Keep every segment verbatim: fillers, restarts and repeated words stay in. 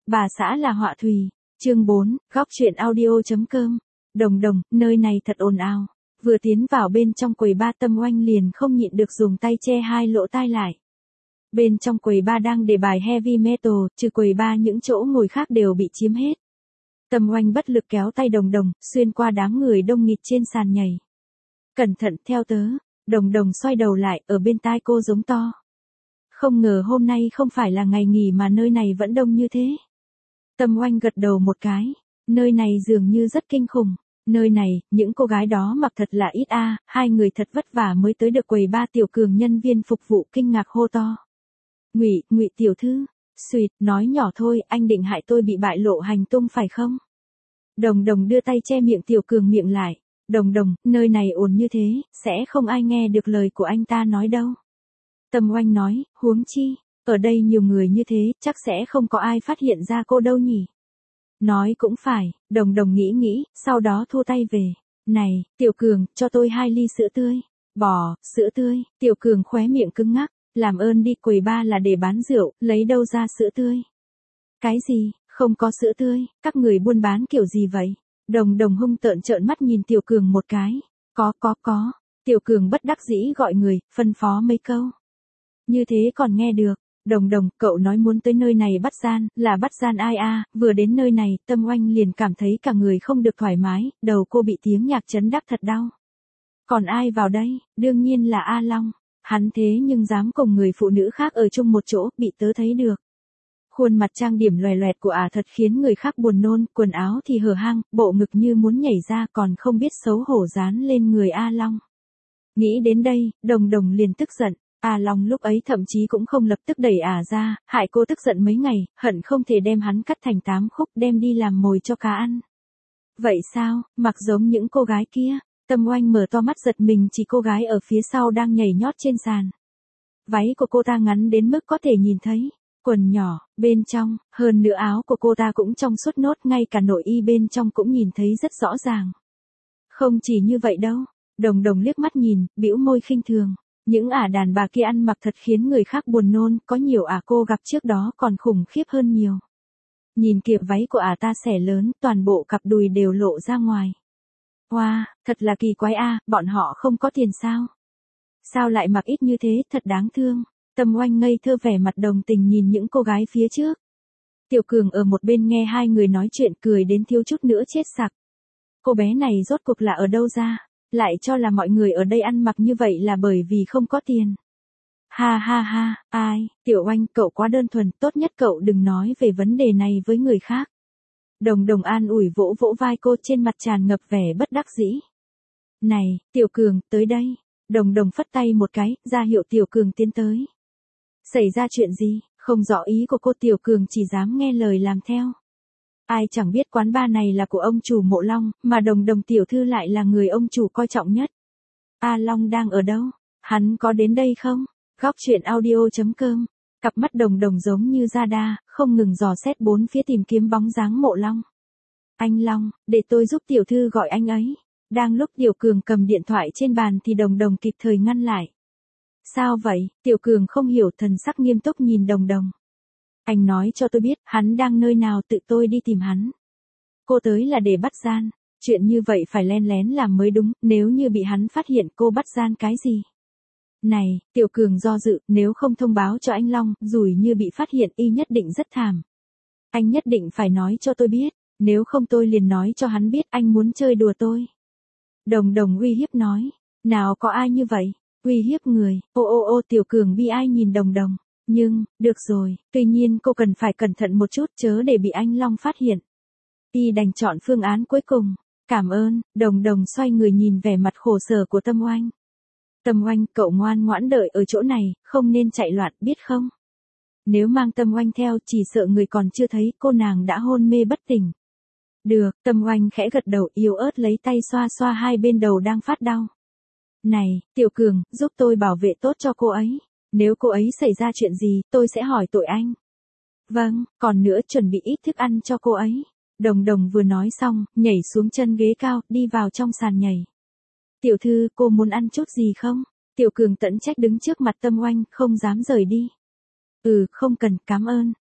Bà xã là họa thùy. Chương bốn, góc truyện audio.com. Đồng đồng, nơi này thật ồn ào. Vừa tiến vào bên trong quầy ba Tâm Oanh liền không nhịn được dùng tay che hai lỗ tai lại. Bên trong quầy ba đang để bài heavy metal, trừ quầy ba những chỗ ngồi khác đều bị chiếm hết. Tâm Oanh bất lực kéo tay đồng đồng, xuyên qua đám người đông nghịt trên sàn nhảy. Cẩn thận, theo tớ. Đồng đồng xoay đầu lại, ở bên tai cô giống to. Không ngờ hôm nay không phải là ngày nghỉ mà nơi này vẫn đông như thế. Tâm Oanh gật đầu một cái. Nơi này dường như rất kinh khủng. Nơi này, những cô gái đó mặc thật là ít a, à, hai người thật vất vả mới tới được quầy ba. Tiểu Cường nhân viên phục vụ kinh ngạc hô to. Ngụy, Ngụy tiểu thư, suýt, nói nhỏ thôi, anh định hại tôi bị bại lộ hành tung phải không? Đồng đồng đưa tay che miệng Tiểu Cường miệng lại. Đồng đồng, nơi này ồn như thế, sẽ không ai nghe được lời của anh ta nói đâu. Tâm Oanh nói, huống chi, ở đây nhiều người như thế, chắc sẽ không có ai phát hiện ra cô đâu nhỉ. Nói cũng phải, đồng đồng nghĩ nghĩ, sau đó thu tay về. Này, Tiểu Cường, cho tôi hai ly sữa tươi. Bò, sữa tươi, Tiểu Cường khóe miệng cứng ngắc, làm ơn đi, quầy ba là để bán rượu, lấy đâu ra sữa tươi. Cái gì, không có sữa tươi, các người buôn bán kiểu gì vậy? Đồng đồng hung tợn trợn mắt nhìn Tiểu Cường một cái. Có có có, Tiểu Cường bất đắc dĩ gọi người, phân phó mấy câu. Như thế còn nghe được. Đồng đồng, cậu nói muốn tới nơi này bắt gian, là bắt gian ai a? À, vừa đến nơi này, Tâm Oanh liền cảm thấy cả người không được thoải mái, đầu cô bị tiếng nhạc chấn đắc thật đau. Còn ai vào đây? Đương nhiên là A Long. Hắn thế nhưng dám cùng người phụ nữ khác ở chung một chỗ, bị tớ thấy được. Khuôn mặt trang điểm loè loẹt của ả à thật khiến người khác buồn nôn, quần áo thì hở hang, bộ ngực như muốn nhảy ra, còn không biết xấu hổ dán lên người A Long. Nghĩ đến đây, đồng đồng liền tức giận. A Long lúc ấy thậm chí cũng không lập tức đẩy ả à ra, hại cô tức giận mấy ngày, hận không thể đem hắn cắt thành tám khúc đem đi làm mồi cho cá ăn. Vậy sao, mặc giống những cô gái kia? Tâm Oanh mở to mắt giật mình, chỉ cô gái ở phía sau đang nhảy nhót trên sàn. Váy của cô ta ngắn đến mức có thể nhìn thấy. Quần nhỏ, bên trong, hơn nữa áo của cô ta cũng trong suốt nốt, ngay cả nội y bên trong cũng nhìn thấy rất rõ ràng. Không chỉ như vậy đâu, đồng đồng liếc mắt nhìn, bĩu môi khinh thường. Những ả đàn bà kia ăn mặc thật khiến người khác buồn nôn, có nhiều ả cô gặp trước đó còn khủng khiếp hơn nhiều. Nhìn kìa váy của ả ta xẻ lớn, toàn bộ cặp đùi đều lộ ra ngoài. Wow, thật là kỳ quái a, à, bọn họ không có tiền sao? Sao lại mặc ít như thế, thật đáng thương. Tâm Oanh ngây thơ vẻ mặt đồng tình nhìn những cô gái phía trước. Tiểu Cường ở một bên nghe hai người nói chuyện cười đến thiếu chút nữa chết sặc. Cô bé này rốt cuộc là ở đâu ra? Lại cho là mọi người ở đây ăn mặc như vậy là bởi vì không có tiền. Ha ha ha, ai, Tiểu Oanh, cậu quá đơn thuần, tốt nhất cậu đừng nói về vấn đề này với người khác. Đồng đồng an ủi vỗ vỗ vai cô, trên mặt tràn ngập vẻ bất đắc dĩ. Này, Tiểu Cường, tới đây. Đồng đồng phất tay một cái, ra hiệu Tiểu Cường tiến tới. Xảy ra chuyện gì, không rõ ý của cô. Tiểu Cường chỉ dám nghe lời làm theo. Ai chẳng biết quán bar này là của ông chủ Mộ Long, mà đồng đồng tiểu thư lại là người ông chủ coi trọng nhất. A Long đang ở đâu? Hắn có đến đây không? Góc truyện audio.com. Cặp mắt đồng đồng giống như radar, không ngừng dò xét bốn phía tìm kiếm bóng dáng Mộ Long. Anh Long, để tôi giúp tiểu thư gọi anh ấy. Đang lúc Tiểu Cường cầm điện thoại trên bàn thì đồng đồng kịp thời ngăn lại. Sao vậy? Tiểu Cường không hiểu, thần sắc nghiêm túc nhìn đồng đồng. Anh nói cho tôi biết, hắn đang nơi nào, tự tôi đi tìm hắn. Cô tới là để bắt gian. Chuyện như vậy phải len lén làm mới đúng, nếu như bị hắn phát hiện cô bắt gian cái gì. Này, Tiểu Cường do dự, nếu không thông báo cho anh Long, rủi như bị phát hiện y nhất định rất thảm. Anh nhất định phải nói cho tôi biết, nếu không tôi liền nói cho hắn biết anh muốn chơi đùa tôi. Đồng đồng uy hiếp nói, nào có ai như vậy, uy hiếp người, ô ô ô. Tiểu Cường bi ai nhìn đồng đồng. Nhưng, được rồi, tuy nhiên cô cần phải cẩn thận một chút chớ để bị anh Long phát hiện. Y đành chọn phương án cuối cùng. Cảm ơn, đồng đồng xoay người nhìn vẻ mặt khổ sở của Tâm Oanh. Tâm Oanh, cậu ngoan ngoãn đợi ở chỗ này, không nên chạy loạn, biết không? Nếu mang Tâm Oanh theo chỉ sợ người còn chưa thấy cô nàng đã hôn mê bất tỉnh. Được, Tâm Oanh khẽ gật đầu, yếu ớt lấy tay xoa xoa hai bên đầu đang phát đau. Này, Tiểu Cường, giúp tôi bảo vệ tốt cho cô ấy. Nếu cô ấy xảy ra chuyện gì, tôi sẽ hỏi tội anh. Vâng, còn nữa chuẩn bị ít thức ăn cho cô ấy. Đồng đồng vừa nói xong, nhảy xuống chân ghế cao, đi vào trong sàn nhảy. Tiểu thư, cô muốn ăn chút gì không? Tiểu Cường tận trách đứng trước mặt Tâm Oanh, không dám rời đi. Ừ, không cần, cảm ơn.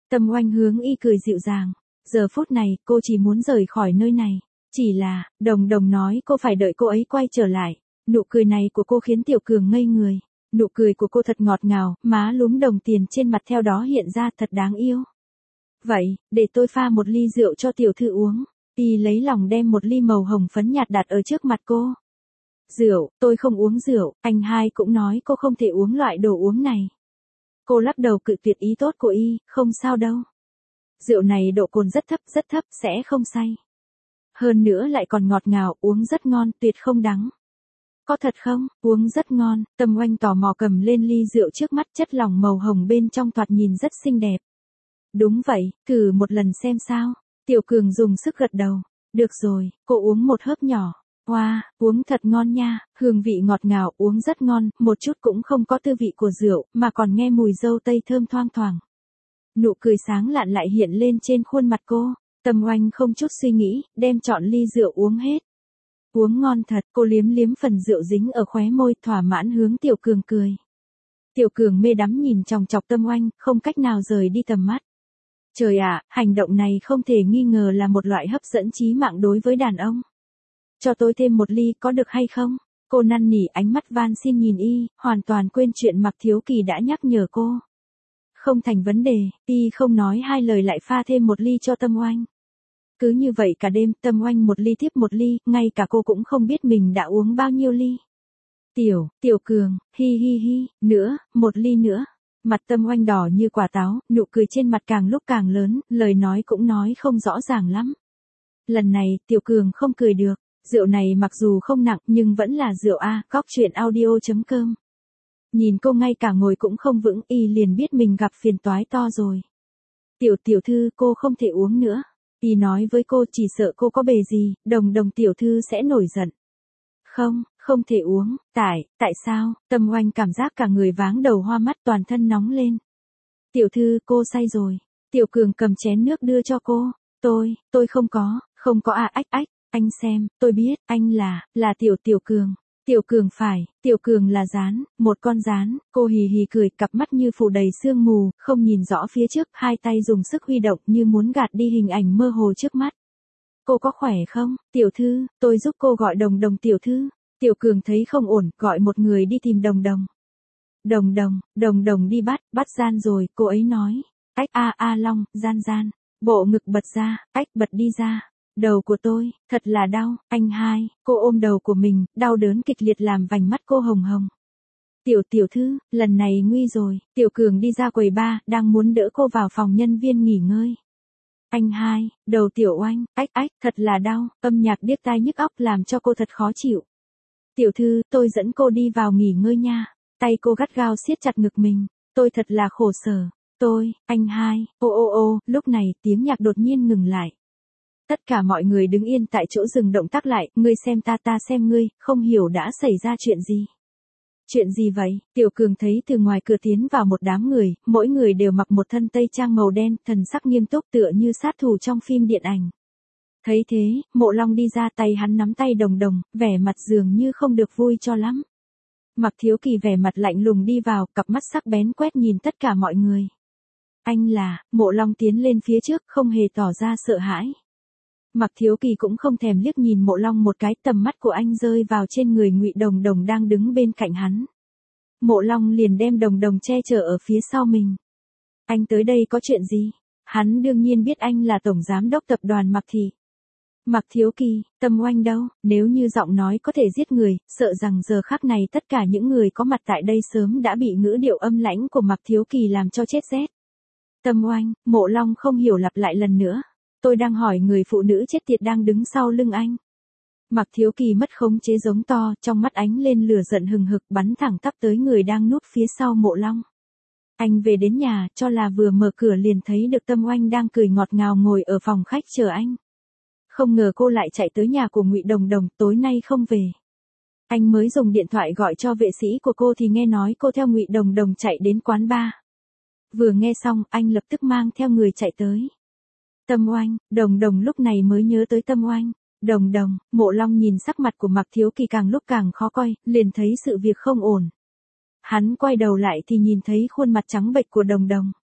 Tâm Oanh hướng y cười dịu dàng. Giờ phút này, cô chỉ muốn rời khỏi nơi này. Chỉ là, Đồng Đồng nói cô phải đợi cô ấy quay trở lại. Nụ cười này của cô khiến Tiểu Cường ngây người. Nụ cười của cô thật ngọt ngào, má lúm đồng tiền trên mặt theo đó hiện ra thật đáng yêu. Vậy, để tôi pha một ly rượu cho tiểu thư uống. Y lấy lòng đem một ly màu hồng phấn nhạt đặt ở trước mặt cô. Rượu, tôi không uống rượu, anh hai cũng nói cô không thể uống loại đồ uống này. Cô lắc đầu cự tuyệt ý tốt của y, không sao đâu. Rượu này độ cồn rất thấp, rất thấp, sẽ không say. Hơn nữa lại còn ngọt ngào, uống rất ngon, tuyệt không đắng. Có thật không? Uống rất ngon. Tâm Oanh tò mò cầm lên ly rượu trước mắt, chất lỏng màu hồng bên trong thoạt nhìn rất xinh đẹp. Đúng vậy, thử một lần xem sao. Tiểu Cường dùng sức gật đầu. Được rồi, cô uống một hớp nhỏ. Wow, uống thật ngon nha, hương vị ngọt ngào, uống rất ngon, một chút cũng không có tư vị của rượu, mà còn nghe mùi dâu tây thơm thoang thoảng. Nụ cười sáng lạn lại hiện lên trên khuôn mặt cô. Tâm Oanh không chút suy nghĩ, đem chọn ly rượu uống hết. Uống ngon thật, cô liếm liếm phần rượu dính ở khóe môi, thỏa mãn hướng Tiểu Cường cười. Tiểu Cường mê đắm nhìn chòng chọc Tâm Oanh, không cách nào rời đi tầm mắt. Trời ạ, hành động này không thể nghi ngờ là một loại hấp dẫn chí mạng đối với đàn ông. Cho tôi thêm một ly có được hay không? Cô năn nỉ, ánh mắt van xin nhìn y, hoàn toàn quên chuyện Mạc Thiếu Kỳ đã nhắc nhở cô. Không thành vấn đề, y không nói hai lời lại pha thêm một ly cho Tâm Oanh. Cứ như vậy cả đêm, Tâm Oanh một ly tiếp một ly, ngay cả cô cũng không biết mình đã uống bao nhiêu ly. Tiểu, Tiểu Cường, hi hi hi, nữa, một ly nữa. Mặt Tâm Oanh đỏ như quả táo, nụ cười trên mặt càng lúc càng lớn, lời nói cũng nói không rõ ràng lắm. Lần này, Tiểu Cường không cười được, rượu này mặc dù không nặng nhưng vẫn là rượu A, góc chuyện audio chấm com. Nhìn cô ngay cả ngồi cũng không vững, y liền biết mình gặp phiền toái to rồi. Tiểu tiểu thư, cô không thể uống nữa. Y nói với cô chỉ sợ cô có bề gì, Đồng Đồng tiểu thư sẽ nổi giận. Không, không thể uống, tại, tại sao? Tâm Oanh cảm giác cả người váng đầu hoa mắt, toàn thân nóng lên. Tiểu thư, cô say rồi. Tiểu Cường cầm chén nước đưa cho cô. Tôi, tôi không có, không có à ách ách, anh xem, tôi biết, anh là, là Tiểu Tiểu Cường. Tiểu Cường phải, Tiểu Cường là gián, một con gián. Cô hì hì cười, cặp mắt như phủ đầy sương mù, không nhìn rõ phía trước, hai tay dùng sức huy động như muốn gạt đi hình ảnh mơ hồ trước mắt. Cô có khỏe không, tiểu thư, tôi giúp cô gọi Đồng Đồng tiểu thư. Tiểu Cường thấy không ổn, gọi một người đi tìm Đồng Đồng. Đồng Đồng, Đồng Đồng đi bắt, bắt gian rồi, cô ấy nói. Ách a a long, gian gian, bộ ngực bật ra, ách bật đi ra. Đầu của tôi, thật là đau, anh hai, cô ôm đầu của mình, đau đớn kịch liệt làm vành mắt cô hồng hồng. Tiểu tiểu thư, lần này nguy rồi, Tiểu Cường đi ra quầy bar, đang muốn đỡ cô vào phòng nhân viên nghỉ ngơi. Anh hai, đầu Tiểu Oanh, ách ách, thật là đau, âm nhạc điếc tai nhức óc làm cho cô thật khó chịu. Tiểu thư, tôi dẫn cô đi vào nghỉ ngơi nha. Tay cô gắt gao siết chặt ngực mình, tôi thật là khổ sở. Tôi, anh hai, ô ô ô, lúc này tiếng nhạc đột nhiên ngừng lại. Tất cả mọi người đứng yên tại chỗ dừng động tác lại, ngươi xem ta ta xem ngươi, không hiểu đã xảy ra chuyện gì. Chuyện gì vậy? Tiểu Cường thấy từ ngoài cửa tiến vào một đám người, mỗi người đều mặc một thân tây trang màu đen, thần sắc nghiêm túc tựa như sát thủ trong phim điện ảnh. Thấy thế, Mộ Long đi ra, tay hắn nắm tay Đồng Đồng, vẻ mặt dường như không được vui cho lắm. Mạc Thiếu Kỳ vẻ mặt lạnh lùng đi vào, cặp mắt sắc bén quét nhìn tất cả mọi người. Anh là, Mộ Long tiến lên phía trước, không hề tỏ ra sợ hãi. Mạc Thiếu Kỳ cũng không thèm liếc nhìn Mộ Long một cái, tầm mắt của anh rơi vào trên người Ngụy Đồng Đồng đang đứng bên cạnh hắn. Mộ Long liền đem Đồng Đồng che chở ở phía sau mình. Anh tới đây có chuyện gì? Hắn đương nhiên biết anh là tổng giám đốc tập đoàn Mạc Thị. Mạc Thiếu Kỳ, Tâm Oanh đâu? Nếu như giọng nói có thể giết người, sợ rằng giờ khắc này tất cả những người có mặt tại đây sớm đã bị ngữ điệu âm lãnh của Mạc Thiếu Kỳ làm cho chết rét. Tâm Oanh, Mộ Long không hiểu lặp lại lần nữa. Tôi đang hỏi người phụ nữ chết tiệt đang đứng sau lưng anh. Mạc Thiếu Kỳ mất khống chế giống to, trong mắt ánh lên lửa giận hừng hực, bắn thẳng tắp tới người đang núp phía sau Mộ Long. Anh về đến nhà, cho là vừa mở cửa liền thấy được Tâm Oanh đang cười ngọt ngào ngồi ở phòng khách chờ anh. Không ngờ cô lại chạy tới nhà của Ngụy Đồng Đồng, tối nay không về. Anh mới dùng điện thoại gọi cho vệ sĩ của cô thì nghe nói cô theo Ngụy Đồng Đồng chạy đến quán bar. Vừa nghe xong, anh lập tức mang theo người chạy tới. Tâm Oanh, Đồng Đồng lúc này mới nhớ tới Tâm Oanh. Đồng Đồng, Mộ Long nhìn sắc mặt của Mạc Thiếu Kỳ càng lúc càng khó coi, liền thấy sự việc không ổn. Hắn quay đầu lại thì nhìn thấy khuôn mặt trắng bệch của Đồng Đồng.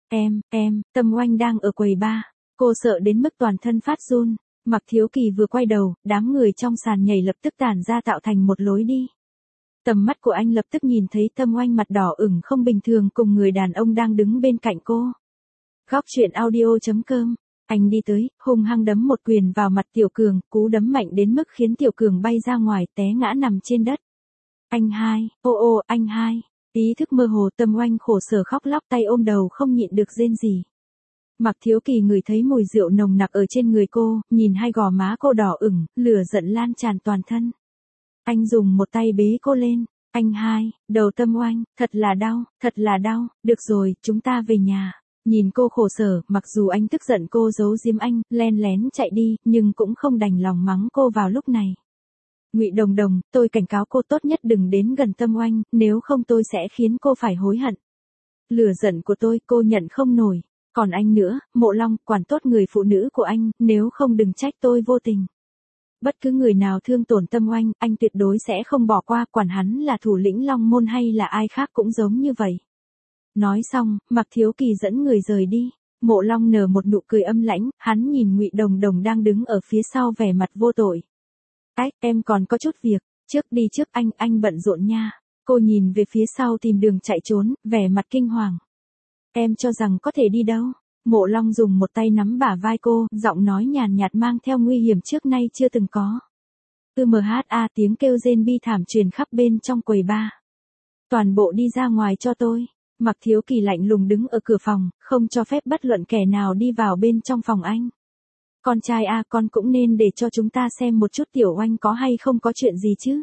Em, em, Tâm Oanh đang ở quầy bar. Cô sợ đến mức toàn thân phát run. Mạc Thiếu Kỳ vừa quay đầu, đám người trong sàn nhảy lập tức tản ra tạo thành một lối đi. Tầm mắt của anh lập tức nhìn thấy Tâm Oanh mặt đỏ ửng không bình thường cùng người đàn ông đang đứng bên cạnh cô. Góc truyện audio chấm com. Anh đi tới, hung hăng đấm một quyền vào mặt Tiểu Cường, cú đấm mạnh đến mức khiến Tiểu Cường bay ra ngoài té ngã nằm trên đất. Anh hai, ô ô, anh hai. Ý thức mơ hồ Tâm Oanh khổ sở khóc lóc tay ôm đầu không nhịn được rên gì. Mạc Thiếu Kỳ ngửi thấy mùi rượu nồng nặc ở trên người cô, nhìn hai gò má cô đỏ ửng, lửa giận lan tràn toàn thân. Anh dùng một tay bế cô lên. Anh hai, đầu Tâm Oanh, thật là đau, thật là đau, được rồi, chúng ta về nhà. Nhìn cô khổ sở, mặc dù anh tức giận cô giấu giếm anh, len lén chạy đi, nhưng cũng không đành lòng mắng cô vào lúc này. Ngụy Đồng Đồng, tôi cảnh cáo cô tốt nhất đừng đến gần Tâm Oanh, nếu không tôi sẽ khiến cô phải hối hận. Lửa giận của tôi cô nhận không nổi. Còn anh nữa, Mộ Long, quản tốt người phụ nữ của anh, nếu không đừng trách tôi vô tình. Bất cứ người nào thương tổn Tâm Oanh, anh tuyệt đối sẽ không bỏ qua, quản hắn là thủ lĩnh Long Môn hay là ai khác cũng giống như vậy. Nói xong, Mạc Thiếu Kỳ dẫn người rời đi. Mộ Long nở một nụ cười âm lãnh, hắn nhìn Ngụy Đồng Đồng đang đứng ở phía sau vẻ mặt vô tội. Ách, em còn có chút việc, trước đi trước anh, anh bận rộn nha. Cô nhìn về phía sau tìm đường chạy trốn, vẻ mặt kinh hoàng. Em cho rằng có thể đi đâu? Mộ Long dùng một tay nắm bả vai cô, giọng nói nhàn nhạt mang theo nguy hiểm trước nay chưa từng có. Ư mh a tiếng kêu rên bi thảm truyền khắp bên trong quầy bar. Toàn bộ đi ra ngoài cho tôi. Mạc Thiếu Kỳ lạnh lùng đứng ở cửa phòng, không cho phép bất luận kẻ nào đi vào bên trong phòng anh. Con trai a, con cũng nên để cho chúng ta xem một chút Tiểu Oanh có hay không có chuyện gì chứ.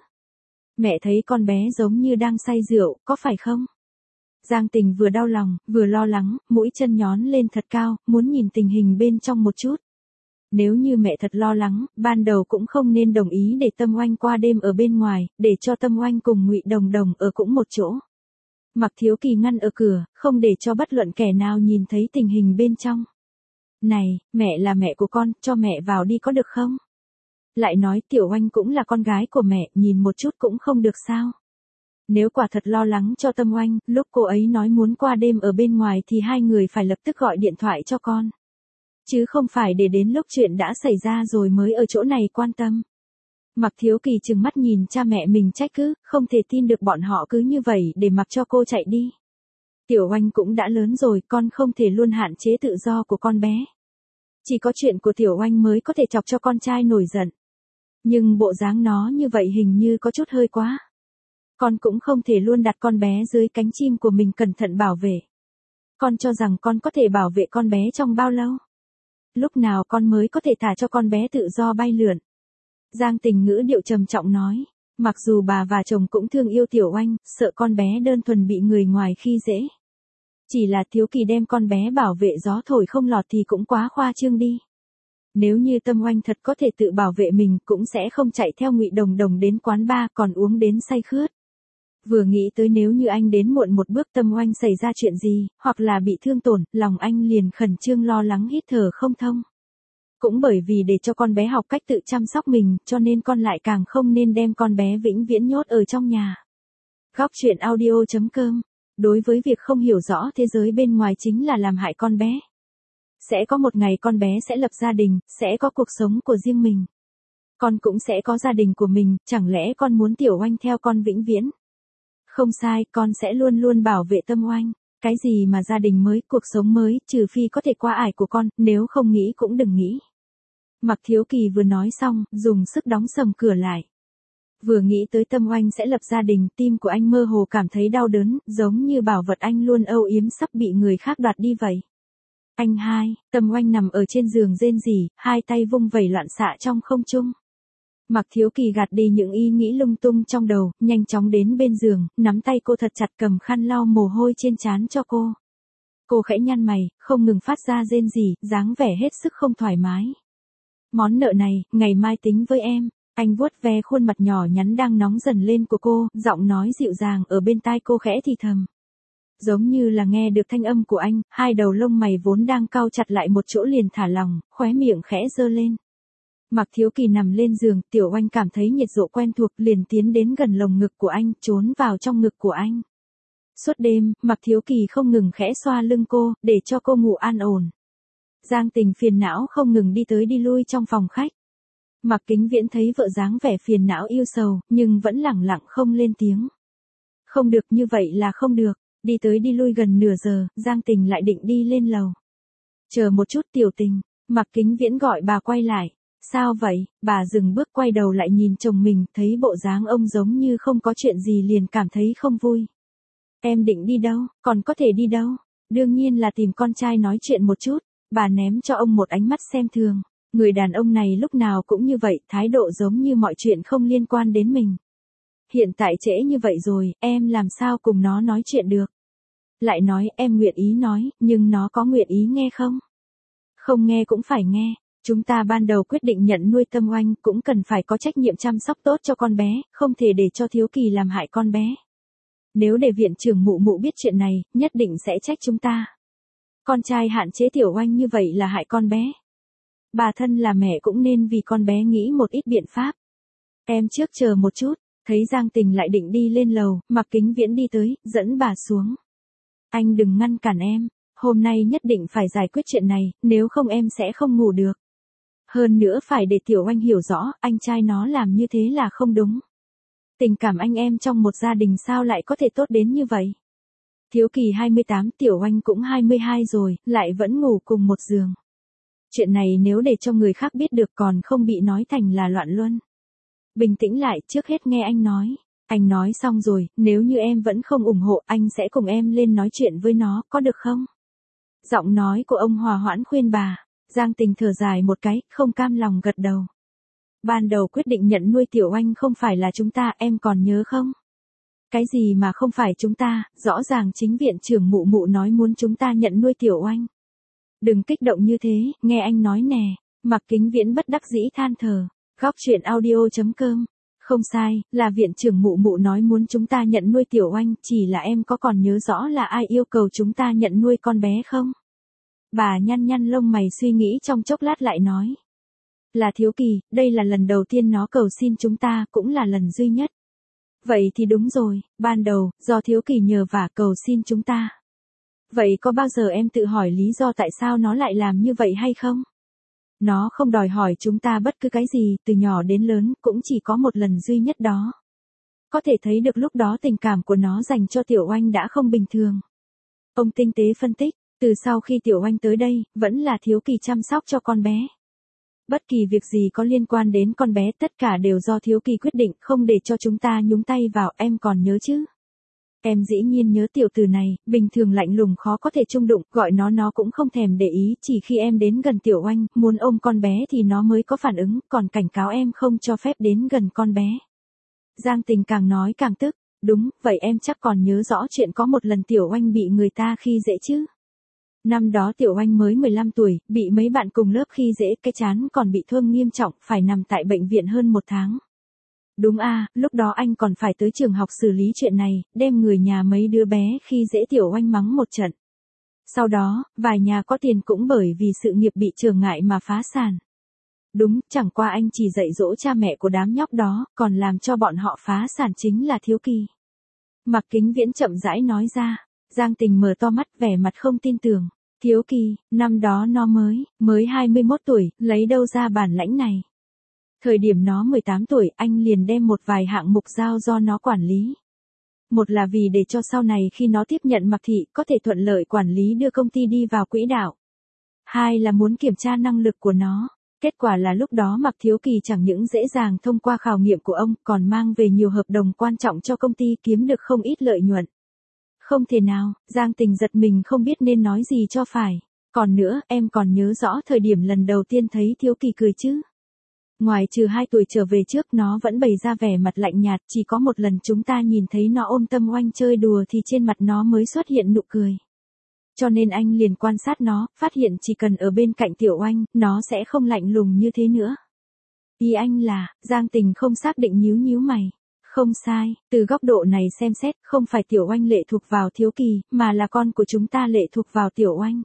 Mẹ thấy con bé giống như đang say rượu, có phải không? Giang Tình vừa đau lòng, vừa lo lắng, mũi chân nhón lên thật cao, muốn nhìn tình hình bên trong một chút. Nếu như mẹ thật lo lắng, ban đầu cũng không nên đồng ý để Tâm Oanh qua đêm ở bên ngoài, để cho Tâm Oanh cùng Ngụy Đồng Đồng ở cũng một chỗ. Mạc Thiếu Kỳ ngăn ở cửa, không để cho bất luận kẻ nào nhìn thấy tình hình bên trong. Này, mẹ là mẹ của con, cho mẹ vào đi có được không? Lại nói Tiểu Oanh cũng là con gái của mẹ, nhìn một chút cũng không được sao? Nếu quả thật lo lắng cho Tâm Oanh, lúc cô ấy nói muốn qua đêm ở bên ngoài thì hai người phải lập tức gọi điện thoại cho con. Chứ không phải để đến lúc chuyện đã xảy ra rồi mới ở chỗ này quan tâm. Mạc Thiếu Kỳ trừng mắt nhìn cha mẹ mình trách cứ, không thể tin được bọn họ cứ như vậy để mặc cho cô chạy đi. Tiểu Oanh cũng đã lớn rồi, con không thể luôn hạn chế tự do của con bé. Chỉ có chuyện của Tiểu Oanh mới có thể chọc cho con trai nổi giận. Nhưng bộ dáng nó như vậy hình như có chút hơi quá. Con cũng không thể luôn đặt con bé dưới cánh chim của mình cẩn thận bảo vệ. Con cho rằng con có thể bảo vệ con bé trong bao lâu? Lúc nào con mới có thể thả cho con bé tự do bay lượn? Giang Tình ngữ điệu trầm trọng nói. Mặc dù bà và chồng cũng thương yêu Tiểu Oanh, sợ con bé đơn thuần bị người ngoài khi dễ. Chỉ là Thiếu Kỳ đem con bé bảo vệ gió thổi không lọt thì cũng quá khoa trương đi. Nếu như Tâm Oanh thật có thể tự bảo vệ mình cũng sẽ không chạy theo Ngụy Đồng Đồng đến quán bar còn uống đến say khướt. Vừa nghĩ tới nếu như anh đến muộn một bước Tâm Oanh xảy ra chuyện gì, hoặc là bị thương tổn, lòng anh liền khẩn trương lo lắng hít thở không thông. Cũng bởi vì để cho con bé học cách tự chăm sóc mình, cho nên con lại càng không nên đem con bé vĩnh viễn nhốt ở trong nhà. Góc truyện audio chấm com. Đối với việc không hiểu rõ thế giới bên ngoài chính là làm hại con bé. Sẽ có một ngày con bé sẽ lập gia đình, sẽ có cuộc sống của riêng mình. Con cũng sẽ có gia đình của mình, chẳng lẽ con muốn Tiểu Oanh theo con vĩnh viễn? Không sai, con sẽ luôn luôn bảo vệ Tâm Oanh. Cái gì mà gia đình mới, cuộc sống mới, trừ phi có thể qua ải của con, nếu không nghĩ cũng đừng nghĩ. Mạc Thiếu Kỳ vừa nói xong, dùng sức đóng sầm cửa lại. Vừa nghĩ tới Tâm Oanh sẽ lập gia đình, tim của anh mơ hồ cảm thấy đau đớn, giống như bảo vật anh luôn âu yếm sắp bị người khác đoạt đi vậy. Anh hai, Tâm Oanh nằm ở trên giường rên rỉ, hai tay vung vẩy loạn xạ trong không trung. Mạc Thiếu Kỳ gạt đi những ý nghĩ lung tung trong đầu, nhanh chóng đến bên giường, nắm tay cô thật chặt cầm khăn lau mồ hôi trên trán cho cô. Cô khẽ nhăn mày, không ngừng phát ra rên rỉ, dáng vẻ hết sức không thoải mái. Món nợ này, ngày mai tính với em. Anh vuốt ve khuôn mặt nhỏ nhắn đang nóng dần lên của cô, giọng nói dịu dàng ở bên tai cô khẽ thì thầm. Giống như là nghe được thanh âm của anh, hai đầu lông mày vốn đang cau chặt lại một chỗ liền thả lỏng, khóe miệng khẽ giơ lên. Mạc Thiếu Kỳ nằm lên giường, Tiểu Oanh cảm thấy nhiệt độ quen thuộc liền tiến đến gần lồng ngực của anh, trốn vào trong ngực của anh. Suốt đêm, Mạc Thiếu Kỳ không ngừng khẽ xoa lưng cô, để cho cô ngủ an ổn. Giang Tình phiền não không ngừng đi tới đi lui trong phòng khách. Mạc Kính Viễn thấy vợ dáng vẻ phiền não yêu sầu, nhưng vẫn lẳng lặng không lên tiếng. Không được, như vậy là không được. Đi tới đi lui gần nửa giờ, Giang Tình lại định đi lên lầu. Chờ một chút Tiểu Tình, Mạc Kính Viễn gọi bà quay lại. Sao vậy? Bà dừng bước quay đầu lại nhìn chồng mình, thấy bộ dáng ông giống như không có chuyện gì liền cảm thấy không vui. Em định đi đâu, còn có thể đi đâu? Đương nhiên là tìm con trai nói chuyện một chút. Bà ném cho ông một ánh mắt xem thường. Người đàn ông này lúc nào cũng như vậy, thái độ giống như mọi chuyện không liên quan đến mình. Hiện tại trễ như vậy rồi, em làm sao cùng nó nói chuyện được? Lại nói em nguyện ý nói, nhưng nó có nguyện ý nghe không? Không nghe cũng phải nghe. Chúng ta ban đầu quyết định nhận nuôi Tâm Oanh cũng cần phải có trách nhiệm chăm sóc tốt cho con bé, không thể để cho Thiếu Kỳ làm hại con bé. Nếu để viện trưởng mụ mụ biết chuyện này, nhất định sẽ trách chúng ta. Con trai hạn chế Tiểu Oanh như vậy là hại con bé. Bà thân là mẹ cũng nên vì con bé nghĩ một ít biện pháp. Em trước chờ một chút, thấy Giang Tình lại định đi lên lầu, Mạc Kính Viễn đi tới, dẫn bà xuống. Anh đừng ngăn cản em, hôm nay nhất định phải giải quyết chuyện này, nếu không em sẽ không ngủ được. Hơn nữa phải để Tiểu Oanh hiểu rõ, anh trai nó làm như thế là không đúng. Tình cảm anh em trong một gia đình sao lại có thể tốt đến như vậy? Thiếu Kỳ hai mươi tám, Tiểu Oanh cũng hai mươi hai rồi, lại vẫn ngủ cùng một giường. Chuyện này nếu để cho người khác biết được còn không bị nói thành là loạn luân. Bình tĩnh lại, trước hết nghe anh nói. Anh nói xong rồi, nếu như em vẫn không ủng hộ, anh sẽ cùng em lên nói chuyện với nó, có được không? Giọng nói của ông hòa hoãn khuyên bà. Giang Tình thở dài một cái, không cam lòng gật đầu. Ban đầu quyết định nhận nuôi Tiểu Oanh không phải là chúng ta, em còn nhớ không? Cái gì mà không phải chúng ta, rõ ràng chính viện trưởng mụ mụ nói muốn chúng ta nhận nuôi Tiểu Oanh. Đừng kích động như thế, nghe anh nói nè. Mạc Kính Viễn bất đắc dĩ than thở. Góc truyện audio chấm com. Không sai, là viện trưởng mụ mụ nói muốn chúng ta nhận nuôi Tiểu Oanh, chỉ là em có còn nhớ rõ là ai yêu cầu chúng ta nhận nuôi con bé không? Bà nhăn nhăn lông mày suy nghĩ trong chốc lát lại nói. Là Thiếu Kỳ, đây là lần đầu tiên nó cầu xin chúng ta, cũng là lần duy nhất. Vậy thì đúng rồi, ban đầu, do Thiếu Kỳ nhờ vả cầu xin chúng ta. Vậy có bao giờ em tự hỏi lý do tại sao nó lại làm như vậy hay không? Nó không đòi hỏi chúng ta bất cứ cái gì, từ nhỏ đến lớn, cũng chỉ có một lần duy nhất đó. Có thể thấy được lúc đó tình cảm của nó dành cho Tiểu Oanh đã không bình thường. Ông tinh tế phân tích, từ sau khi Tiểu Oanh tới đây, vẫn là Thiếu Kỳ chăm sóc cho con bé. Bất kỳ việc gì có liên quan đến con bé tất cả đều do Thiếu Kỳ quyết định, không để cho chúng ta nhúng tay vào, em còn nhớ chứ? Em dĩ nhiên nhớ tiểu tử này, bình thường lạnh lùng khó có thể chung đụng, gọi nó nó cũng không thèm để ý, chỉ khi em đến gần Tiểu Oanh, muốn ôm con bé thì nó mới có phản ứng, còn cảnh cáo em không cho phép đến gần con bé. Giang Tình càng nói càng tức, đúng, vậy em chắc còn nhớ rõ chuyện có một lần Tiểu Oanh bị người ta khi dễ chứ? Năm đó Tiểu Oanh mới mười lăm tuổi, bị mấy bạn cùng lớp khi dễ, cái trán còn bị thương nghiêm trọng, phải nằm tại bệnh viện hơn một tháng. Đúng à, lúc đó anh còn phải tới trường học xử lý chuyện này, đem người nhà mấy đứa bé khi dễ Tiểu Oanh mắng một trận. Sau đó, vài nhà có tiền cũng bởi vì sự nghiệp bị trở ngại mà phá sản. Đúng, chẳng qua anh chỉ dạy dỗ cha mẹ của đám nhóc đó, còn làm cho bọn họ phá sản chính là Thiếu Kỳ. Mạc Kính Viễn chậm rãi nói ra. Giang Tình mở to mắt vẻ mặt không tin tưởng. Thiếu Kỳ, năm đó nó mới, mới hai mươi mốt tuổi, lấy đâu ra bản lãnh này. Thời điểm nó mười tám tuổi, anh liền đem một vài hạng mục giao do nó quản lý. Một là vì để cho sau này khi nó tiếp nhận Mạc Thị, có thể thuận lợi quản lý đưa công ty đi vào quỹ đạo. Hai là muốn kiểm tra năng lực của nó. Kết quả là lúc đó Mạc Thiếu Kỳ chẳng những dễ dàng thông qua khảo nghiệm của ông, còn mang về nhiều hợp đồng quan trọng cho công ty, kiếm được không ít lợi nhuận. Không thể nào, Giang Tình giật mình không biết nên nói gì cho phải. Còn nữa, em còn nhớ rõ thời điểm lần đầu tiên thấy Thiếu Kỳ cười chứ? Ngoài trừ hai tuổi trở về trước, nó vẫn bày ra vẻ mặt lạnh nhạt, chỉ có một lần chúng ta nhìn thấy nó ôm Tâm Oanh chơi đùa thì trên mặt nó mới xuất hiện nụ cười. Cho nên anh liền quan sát nó, phát hiện chỉ cần ở bên cạnh Tiểu Oanh, nó sẽ không lạnh lùng như thế nữa. Ý anh là, Giang Tình không xác định nhíu nhíu mày. Không sai, từ góc độ này xem xét, không phải Tiểu Oanh lệ thuộc vào Thiếu Kỳ, mà là con của chúng ta lệ thuộc vào Tiểu Oanh.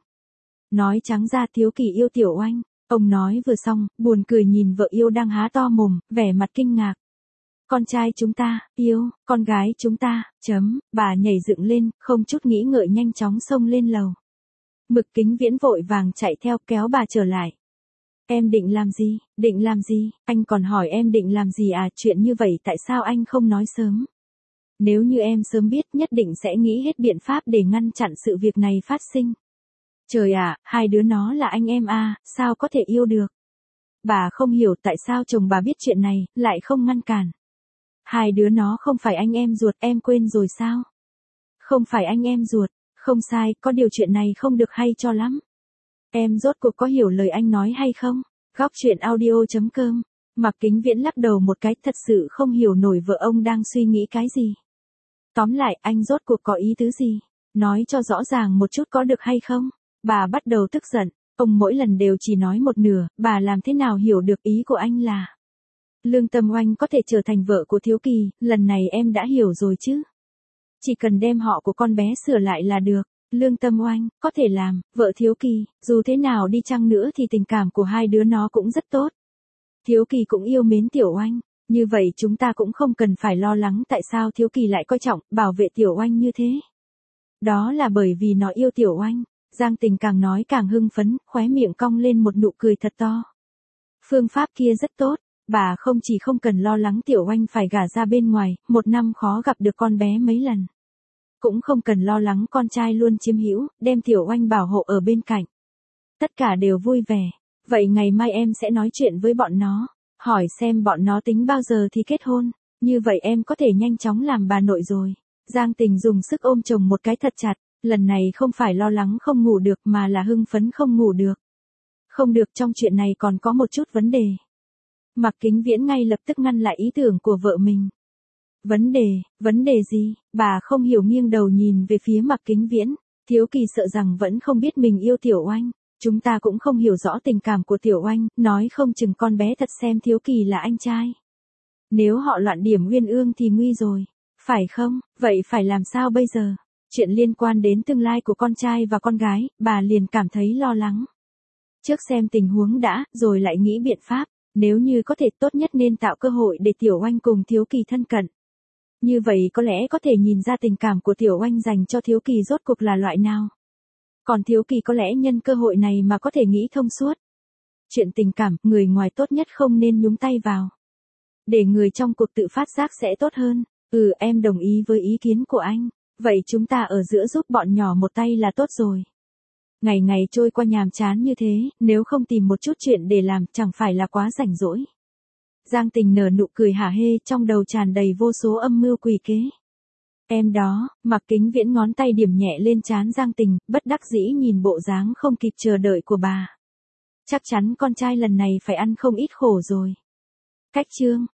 Nói trắng ra Thiếu Kỳ yêu Tiểu Oanh. Ông nói vừa xong, buồn cười nhìn vợ yêu đang há to mồm, vẻ mặt kinh ngạc. Con trai chúng ta, yêu, con gái chúng ta, chấm, bà nhảy dựng lên, không chút nghĩ ngợi nhanh chóng xông lên lầu. Mực Kính Viễn vội vàng chạy theo kéo bà trở lại. Em định làm gì, định làm gì, anh còn hỏi em định làm gì à, chuyện như vậy tại sao anh không nói sớm? Nếu như em sớm biết nhất định sẽ nghĩ hết biện pháp để ngăn chặn sự việc này phát sinh. Trời ạ, hai đứa nó là anh em à, sao có thể yêu được? Bà không hiểu tại sao chồng bà biết chuyện này, lại không ngăn cản. Hai đứa nó không phải anh em ruột, em quên rồi sao? Không phải anh em ruột, không sai, có điều chuyện này không được hay cho lắm. Em rốt cuộc có hiểu lời anh nói hay không? Góc chuyện audio chấm com. Mạc Kính Viễn lắc đầu một cái, thật sự không hiểu nổi vợ ông đang suy nghĩ cái gì. Tóm lại, anh rốt cuộc có ý tứ gì? Nói cho rõ ràng một chút có được hay không? Bà bắt đầu tức giận, ông mỗi lần đều chỉ nói một nửa, bà làm thế nào hiểu được ý của anh là Lương Tâm Oanh có thể trở thành vợ của Thiếu Kỳ, lần này em đã hiểu rồi chứ? Chỉ cần đem họ của con bé sửa lại là được. Lương Tâm Oanh, có thể làm, vợ Thiếu Kỳ, dù thế nào đi chăng nữa thì tình cảm của hai đứa nó cũng rất tốt. Thiếu Kỳ cũng yêu mến Tiểu Oanh, như vậy chúng ta cũng không cần phải lo lắng tại sao Thiếu Kỳ lại coi trọng, bảo vệ Tiểu Oanh như thế. Đó là bởi vì nó yêu Tiểu Oanh. Giang Tình càng nói càng hưng phấn, khóe miệng cong lên một nụ cười thật to. Phương pháp kia rất tốt, bà không chỉ không cần lo lắng Tiểu Oanh phải gả ra bên ngoài, một năm khó gặp được con bé mấy lần. Cũng không cần lo lắng con trai luôn chiếm hữu, đem Tiểu Oanh bảo hộ ở bên cạnh. Tất cả đều vui vẻ. Vậy ngày mai em sẽ nói chuyện với bọn nó, hỏi xem bọn nó tính bao giờ thì kết hôn, như vậy em có thể nhanh chóng làm bà nội rồi. Giang Tình dùng sức ôm chồng một cái thật chặt, lần này không phải lo lắng không ngủ được mà là hưng phấn không ngủ được. Không được, trong chuyện này còn có một chút vấn đề. Mạc Kính Viễn ngay lập tức ngăn lại ý tưởng của vợ mình. Vấn đề, vấn đề gì? Bà không hiểu nghiêng đầu nhìn về phía Mạc Kính Viễn. Thiếu Kỳ sợ rằng vẫn không biết mình yêu Tiểu Oanh. Chúng ta cũng không hiểu rõ tình cảm của Tiểu Oanh, nói không chừng con bé thật xem Thiếu Kỳ là anh trai. Nếu họ loạn điểm uyên ương thì nguy rồi. Phải không? Vậy phải làm sao bây giờ? Chuyện liên quan đến tương lai của con trai và con gái, bà liền cảm thấy lo lắng. Trước xem tình huống đã, rồi lại nghĩ biện pháp. Nếu như có thể tốt nhất nên tạo cơ hội để Tiểu Oanh cùng Thiếu Kỳ thân cận. Như vậy có lẽ có thể nhìn ra tình cảm của Tiểu Oanh dành cho Thiếu Kỳ rốt cuộc là loại nào. Còn Thiếu Kỳ có lẽ nhân cơ hội này mà có thể nghĩ thông suốt. Chuyện tình cảm, người ngoài tốt nhất không nên nhúng tay vào. Để người trong cuộc tự phát giác sẽ tốt hơn. Ừ, em đồng ý với ý kiến của anh. Vậy chúng ta ở giữa giúp bọn nhỏ một tay là tốt rồi. Ngày ngày trôi qua nhàm chán như thế, nếu không tìm một chút chuyện để làm chẳng phải là quá rảnh rỗi. Giang Tình nở nụ cười hả hê, trong đầu tràn đầy vô số âm mưu quỷ kế. Em đó, Mạc Kính Viễn ngón tay điểm nhẹ lên trán Giang Tình, bất đắc dĩ nhìn bộ dáng không kịp chờ đợi của bà. Chắc chắn con trai lần này phải ăn không ít khổ rồi. Cách chương